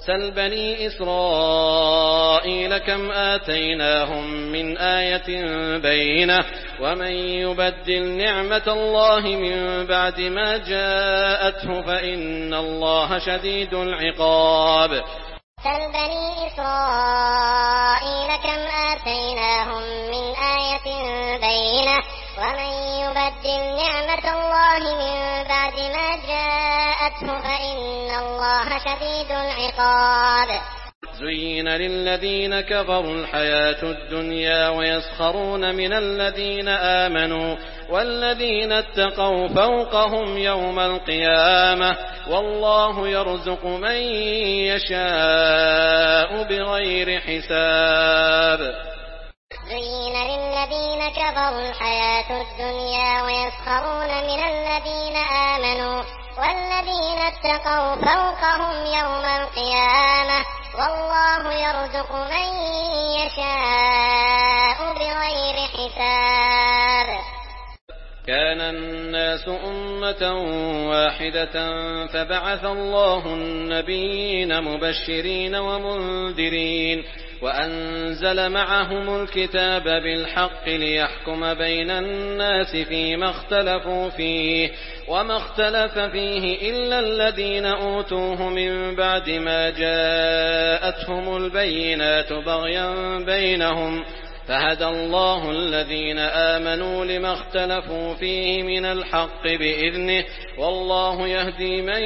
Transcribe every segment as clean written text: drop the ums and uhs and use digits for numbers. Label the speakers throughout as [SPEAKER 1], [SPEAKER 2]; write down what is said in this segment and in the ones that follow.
[SPEAKER 1] سل بني إسرائيل كم آتيناهم من آية بينة ومن يبدل نعمة الله من بعد ما جاءته فإن الله شديد العقاب.
[SPEAKER 2] سل بني إسرائيل كم آتيناهم من آية بينة ومن يبدل نعمة الله من بعد ما جاءته فإن الله شديد العقاب.
[SPEAKER 1] زين للذين كفروا الحياة الدنيا ويسخرون من الذين آمنوا والذين اتقوا فوقهم يوم القيامة والله يرزق من يشاء بغير حساب.
[SPEAKER 2] زين للذين كفروا الحياة الدنيا ويسخرون من الذين آمنوا والذين اتقوا فوقهم يوم القيامة والله يرزق من يشاء بغير حساب.
[SPEAKER 1] كان الناس أمة واحدة فبعث الله النبيين مبشرين ومنذرين وأنزل معهم الكتاب بالحق ليحكم بين الناس فيما اختلفوا فيه وما اختلف فيه إلا الذين أوتوه من بعد ما جاءتهم البينات بغيا بينهم فهدى الله الذين آمنوا لما اختلفوا فيه من الحق بإذنه والله يهدي من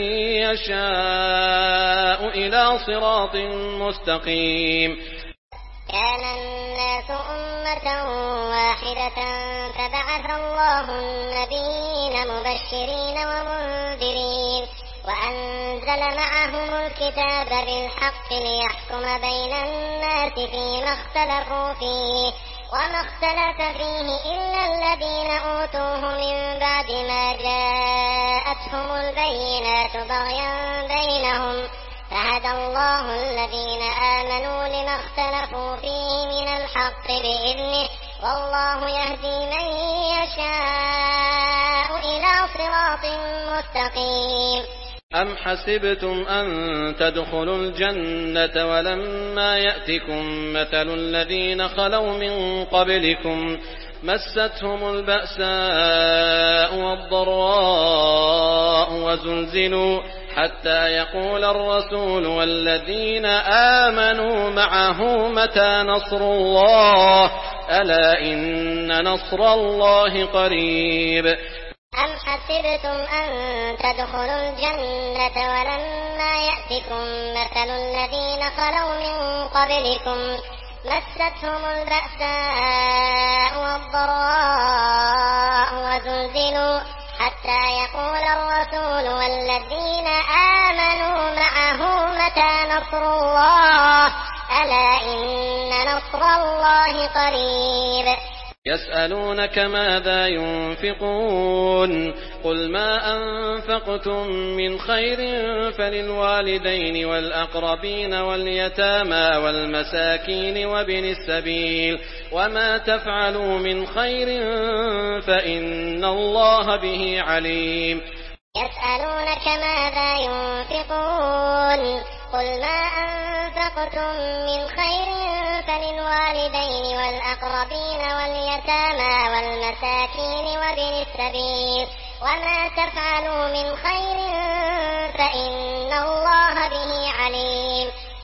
[SPEAKER 1] يشاء إلى صراط مستقيم.
[SPEAKER 2] كان الناس أمة واحدة فبعث الله النبيين مبشرين ومنذرين وأنزل معهم الكتاب بالحق ليحكم بين الناس فيما اختلفوا فيه وما اختلف فيه إلا الذين أوتوه من بعد ما جاءتهم البينات بغيا بينهم فهدى الله الذين آمنوا لما اختلفوا فيه من الحق بإذنه والله يهدي من يشاء إلى صراط مستقيم.
[SPEAKER 1] أم حسبتم أن تدخلوا الجنة ولما يأتكم مثل الذين خلوا من قبلكم مستهم البأساء والضراء وزلزلوا حتى يقول الرسول والذين آمنوا معه متى نصر الله ألا إن نصر الله قريب.
[SPEAKER 2] أم حسبتم أن تدخلوا الجنة ولما يأتكم مثل الذين خلوا من قبلكم مستهم البأساء والضراء وزلزلوا حتى يقول الرسول والذين آمنوا معه متى نصر الله ألا إن نصر الله قريب.
[SPEAKER 1] يسألونك ماذا ينفقون قل ما أنفقتم من خير فللوالدين والأقربين واليتامى والمساكين وابن السبيل وما تفعلوا من خير فإن الله به عليم.
[SPEAKER 2] يسألونك ماذا ينفقون قل ما أنفقتم من خير فللوالدين والأقربين واليتامى والمساكين وابن السبيل وما تفعلوا من خير فإن الله به عليم.